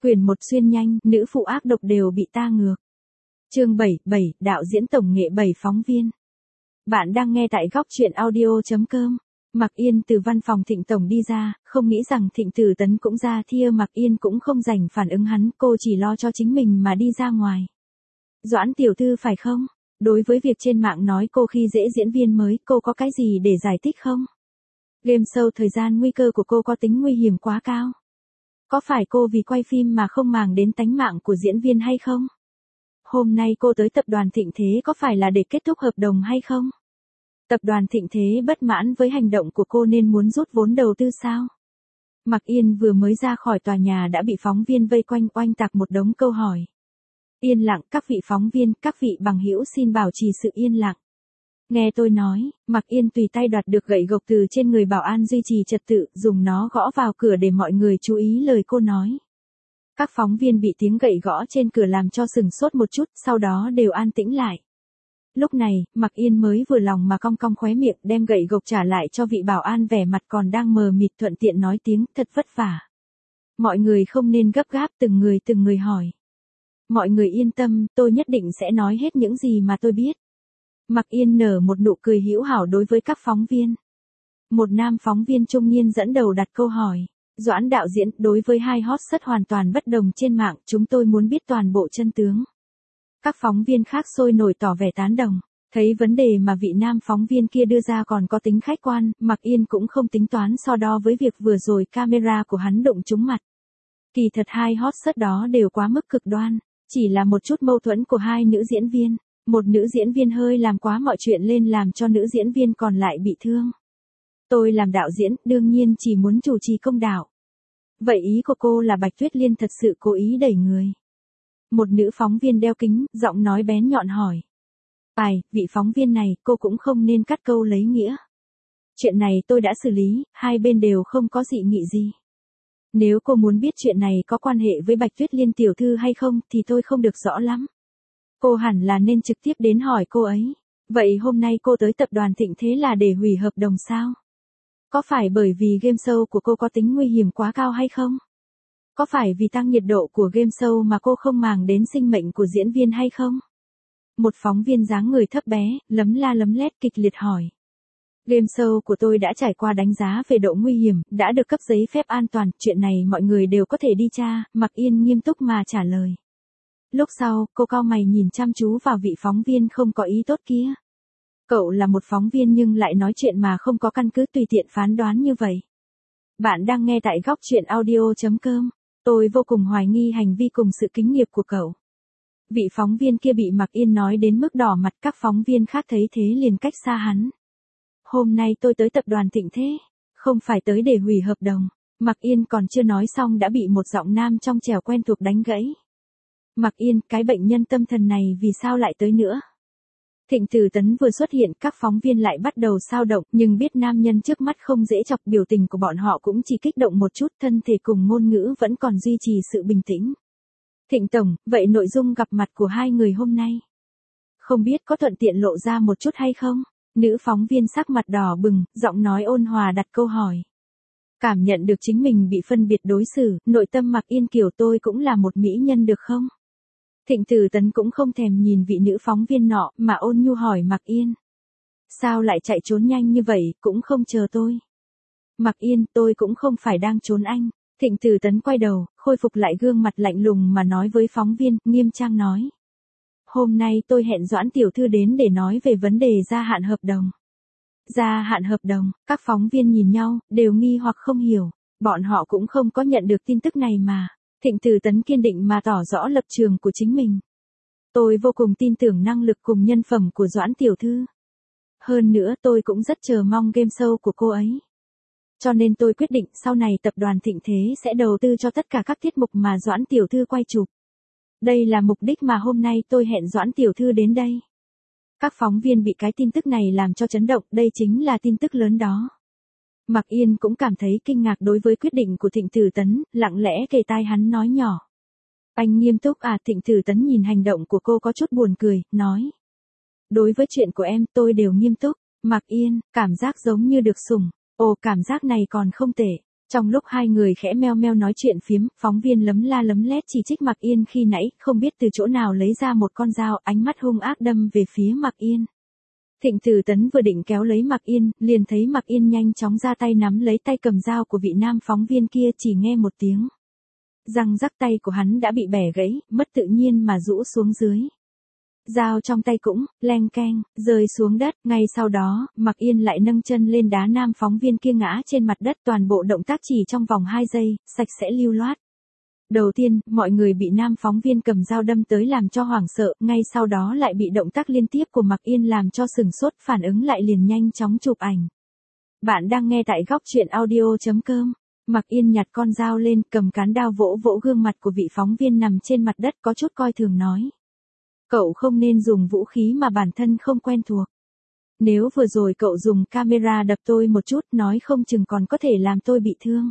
Quyển 1 xuyên nhanh, nữ phụ ác độc đều bị ta ngược. Chương 7, đạo diễn tổng nghệ 7 phóng viên. Bạn đang nghe tại góc truyện audio.com. Mạc Yên từ văn phòng Thịnh tổng đi ra, không nghĩ rằng Thịnh Tử Tấn cũng ra thia. Mạc Yên cũng không dành phản ứng hắn, cô chỉ lo cho chính mình mà đi ra ngoài. Doãn tiểu thư phải không? Đối với việc trên mạng nói cô khi dễ diễn viên mới, cô có cái gì để giải thích không? Game show thời gian nguy cơ của cô có tính nguy hiểm quá cao. Có phải cô vì quay phim mà không màng đến tánh mạng của diễn viên hay không? Hôm nay cô tới tập đoàn Thịnh Thế có phải là để kết thúc hợp đồng hay không? Tập đoàn Thịnh Thế bất mãn với hành động của cô nên muốn rút vốn đầu tư sao? Mạc Yên vừa mới ra khỏi tòa nhà đã bị phóng viên vây quanh oanh tạc một đống câu hỏi. Yên lặng, các vị phóng viên, các vị bằng hữu xin bảo trì sự yên lặng. Nghe tôi nói, Mạc Yên tùy tay đoạt được gậy gộc từ trên người bảo an duy trì trật tự, dùng nó gõ vào cửa để mọi người chú ý lời cô nói. Các phóng viên bị tiếng gậy gõ trên cửa làm cho sửng sốt một chút, sau đó đều an tĩnh lại. Lúc này, Mạc Yên mới vừa lòng mà cong cong khóe miệng đem gậy gộc trả lại cho vị bảo an vẻ mặt còn đang mờ mịt, thuận tiện nói tiếng thật vất vả. Mọi người không nên gấp gáp, từng người hỏi. Mọi người yên tâm, tôi nhất định sẽ nói hết những gì mà tôi biết. Mạc Yên nở một nụ cười hữu hảo đối với các phóng viên. Một nam phóng viên trung niên dẫn đầu đặt câu hỏi. Doãn đạo diễn, đối với hai hot search hoàn toàn bất đồng trên mạng, chúng tôi muốn biết toàn bộ chân tướng. Các phóng viên khác sôi nổi tỏ vẻ tán đồng. Thấy vấn đề mà vị nam phóng viên kia đưa ra còn có tính khách quan, Mạc Yên cũng không tính toán so đo với việc vừa rồi camera của hắn đụng trúng mặt. Kỳ thật hai hot search đó đều quá mức cực đoan, chỉ là một chút mâu thuẫn của hai nữ diễn viên. Một nữ diễn viên hơi làm quá mọi chuyện lên làm cho nữ diễn viên còn lại bị thương. Tôi làm đạo diễn, đương nhiên chỉ muốn chủ trì công đạo. Vậy ý của cô là Bạch Tuyết Liên thật sự cố ý đẩy người? Một nữ phóng viên đeo kính, giọng nói bén nhọn hỏi. Vị phóng viên này, cô cũng không nên cắt câu lấy nghĩa. Chuyện này tôi đã xử lý, hai bên đều không có dị nghị gì. Nếu cô muốn biết chuyện này có quan hệ với Bạch Tuyết Liên tiểu thư hay không thì tôi không được rõ lắm. Cô hẳn là nên trực tiếp đến hỏi cô ấy. Vậy hôm nay cô tới tập đoàn Thịnh Thế là để hủy hợp đồng sao? Có phải bởi vì game show của cô có tính nguy hiểm quá cao hay không? Có phải vì tăng nhiệt độ của game show mà cô không màng đến sinh mệnh của diễn viên hay không? Một phóng viên dáng người thấp bé, lấm la lấm lét kịch liệt hỏi. Game show của tôi đã trải qua đánh giá về độ nguy hiểm, đã được cấp giấy phép an toàn, chuyện này mọi người đều có thể đi tra, Mạc Yên nghiêm túc mà trả lời. Lúc sau, cô cau mày nhìn chăm chú vào vị phóng viên không có ý tốt kia. Cậu là một phóng viên nhưng lại nói chuyện mà không có căn cứ tùy tiện phán đoán như vậy. Bạn đang nghe tại góc truyện audio.com. Tôi vô cùng hoài nghi hành vi cùng sự kính nghiệp của cậu. Vị phóng viên kia bị Mạc Yên nói đến mức đỏ mặt, các phóng viên khác thấy thế liền cách xa hắn. Hôm nay tôi tới tập đoàn Thịnh Thế, không phải tới để hủy hợp đồng. Mạc Yên còn chưa nói xong đã bị một giọng nam trong trẻo quen thuộc đánh gãy. Mạc Yên, cái bệnh nhân tâm thần này vì sao lại tới nữa? Thịnh Tử Tấn vừa xuất hiện, các phóng viên lại bắt đầu xao động, nhưng biết nam nhân trước mắt không dễ chọc, biểu tình của bọn họ cũng chỉ kích động một chút, thân thể cùng ngôn ngữ vẫn còn duy trì sự bình tĩnh. Thịnh tổng, vậy nội dung gặp mặt của hai người hôm nay, không biết có thuận tiện lộ ra một chút hay không? Nữ phóng viên sắc mặt đỏ bừng, giọng nói ôn hòa đặt câu hỏi. Cảm nhận được chính mình bị phân biệt đối xử, nội tâm Mạc Yên kiểu tôi cũng là một mỹ nhân được không? Thịnh Tử Tấn cũng không thèm nhìn vị nữ phóng viên nọ mà ôn nhu hỏi Mạc Yên. Sao lại chạy trốn nhanh như vậy, cũng không chờ tôi? Mạc Yên, tôi cũng không phải đang trốn anh. Thịnh Tử Tấn quay đầu, khôi phục lại gương mặt lạnh lùng mà nói với phóng viên, nghiêm trang nói. Hôm nay tôi hẹn Doãn tiểu thư đến để nói về vấn đề gia hạn hợp đồng. Gia hạn hợp đồng, các phóng viên nhìn nhau, đều nghi hoặc không hiểu. Bọn họ cũng không có nhận được tin tức này mà. Thịnh Tử Tấn kiên định mà tỏ rõ lập trường của chính mình. Tôi vô cùng tin tưởng năng lực cùng nhân phẩm của Doãn tiểu thư. Hơn nữa tôi cũng rất chờ mong game show của cô ấy. Cho nên tôi quyết định sau này tập đoàn Thịnh Thế sẽ đầu tư cho tất cả các tiết mục mà Doãn tiểu thư quay chụp. Đây là mục đích mà hôm nay tôi hẹn Doãn tiểu thư đến đây. Các phóng viên bị cái tin tức này làm cho chấn động, đây chính là tin tức lớn đó. Mạc Yên cũng cảm thấy kinh ngạc đối với quyết định của Thịnh Tử Tấn, lặng lẽ kề tai hắn nói nhỏ. Anh nghiêm túc à? Thịnh Tử Tấn nhìn hành động của cô có chút buồn cười, nói. Đối với chuyện của em tôi đều nghiêm túc. Mạc Yên, cảm giác giống như được sủng. Ồ, cảm giác này còn không tệ. Trong lúc hai người khẽ meo meo nói chuyện phiếm, phóng viên lấm la lấm lét chỉ trích Mạc Yên khi nãy, không biết từ chỗ nào lấy ra một con dao, ánh mắt hung ác đâm về phía Mạc Yên. Thịnh Tử Tấn vừa định kéo lấy Mạc Yên, liền thấy Mạc Yên nhanh chóng ra tay nắm lấy tay cầm dao của vị nam phóng viên kia, chỉ nghe một tiếng. Răng rắc, tay của hắn đã bị bẻ gãy, mất tự nhiên mà rũ xuống dưới. Dao trong tay cũng, leng keng, rơi xuống đất, ngay sau đó, Mạc Yên lại nâng chân lên đá nam phóng viên kia ngã trên mặt đất, toàn bộ động tác chỉ trong vòng 2 giây, sạch sẽ lưu loát. Đầu tiên, mọi người bị nam phóng viên cầm dao đâm tới làm cho hoảng sợ, ngay sau đó lại bị động tác liên tiếp của Mạc Yên làm cho sửng sốt, phản ứng lại liền nhanh chóng chụp ảnh. Bạn đang nghe tại góc truyện audio.com. Mạc Yên nhặt con dao lên, cầm cán đao vỗ vỗ gương mặt của vị phóng viên nằm trên mặt đất, có chút coi thường nói. Cậu không nên dùng vũ khí mà bản thân không quen thuộc. Nếu vừa rồi cậu dùng camera đập tôi một chút, nói không chừng còn có thể làm tôi bị thương.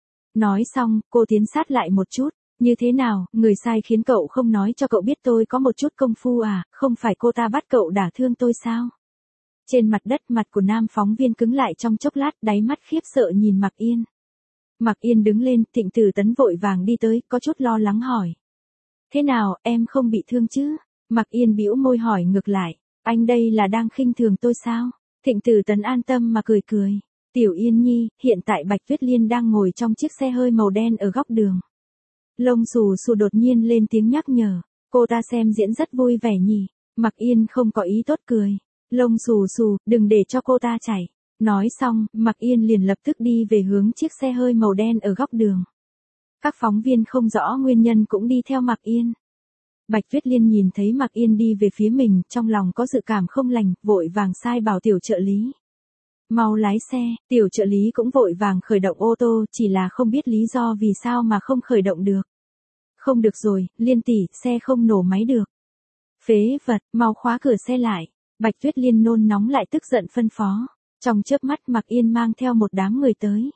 Nói xong, cô tiến sát lại một chút. Như thế nào, người sai khiến cậu không nói cho cậu biết tôi có một chút công phu à, không phải cô ta bắt cậu đả thương tôi sao? Trên mặt đất, mặt của nam phóng viên cứng lại trong chốc lát, đáy mắt khiếp sợ nhìn Mạc Yên. Mạc Yên đứng lên, Thịnh Tử Tấn vội vàng đi tới, có chút lo lắng hỏi. Thế nào, em không bị thương chứ? Mạc Yên bĩu môi hỏi ngược lại. Anh đây là đang khinh thường tôi sao? Thịnh Tử Tấn an tâm mà cười cười. Tiểu Yên Nhi, hiện tại Bạch Tuyết Liên đang ngồi trong chiếc xe hơi màu đen ở góc đường. Lông xù xù đột nhiên lên tiếng nhắc nhở. Cô ta xem diễn rất vui vẻ nhỉ. Mạc Yên không có ý tốt cười. Lông xù xù, đừng để cho cô ta chảy. Nói xong, Mạc Yên liền lập tức đi về hướng chiếc xe hơi màu đen ở góc đường. Các phóng viên không rõ nguyên nhân cũng đi theo Mạc Yên. Bạch Tuyết Liên nhìn thấy Mạc Yên đi về phía mình, trong lòng có dự cảm không lành, vội vàng sai bảo tiểu trợ lý. Mau lái xe, tiểu trợ lý cũng vội vàng khởi động ô tô, chỉ là không biết lý do vì sao mà không khởi động được. Không được rồi, Liên tỷ, xe không nổ máy được. Phế vật, mau khóa cửa xe lại. Bạch Tuyết Liên nôn nóng lại tức giận phân phó. Trong chớp mắt Mạc Yên mang theo một đám người tới.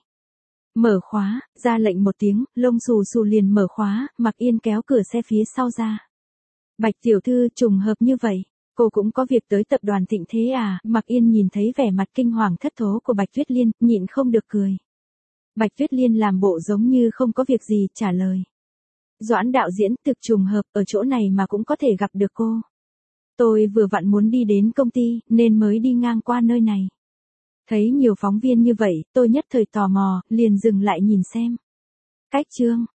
Mở khóa, ra lệnh một tiếng, lông xù xù liền mở khóa, Mạc Yên kéo cửa xe phía sau ra. Bạch tiểu thư, trùng hợp như vậy, cô cũng có việc tới tập đoàn Thịnh thế à? Mạc Yên nhìn thấy vẻ mặt kinh hoàng thất thố của Bạch Tuyết Liên, nhịn không được cười. Bạch Tuyết Liên làm bộ giống như không có việc gì, trả lời. Doãn đạo diễn, thực trùng hợp, ở chỗ này mà cũng có thể gặp được cô. Tôi vừa vặn muốn đi đến công ty, nên mới đi ngang qua nơi này. Thấy nhiều phóng viên như vậy, tôi nhất thời tò mò, liền dừng lại nhìn xem. Cách chương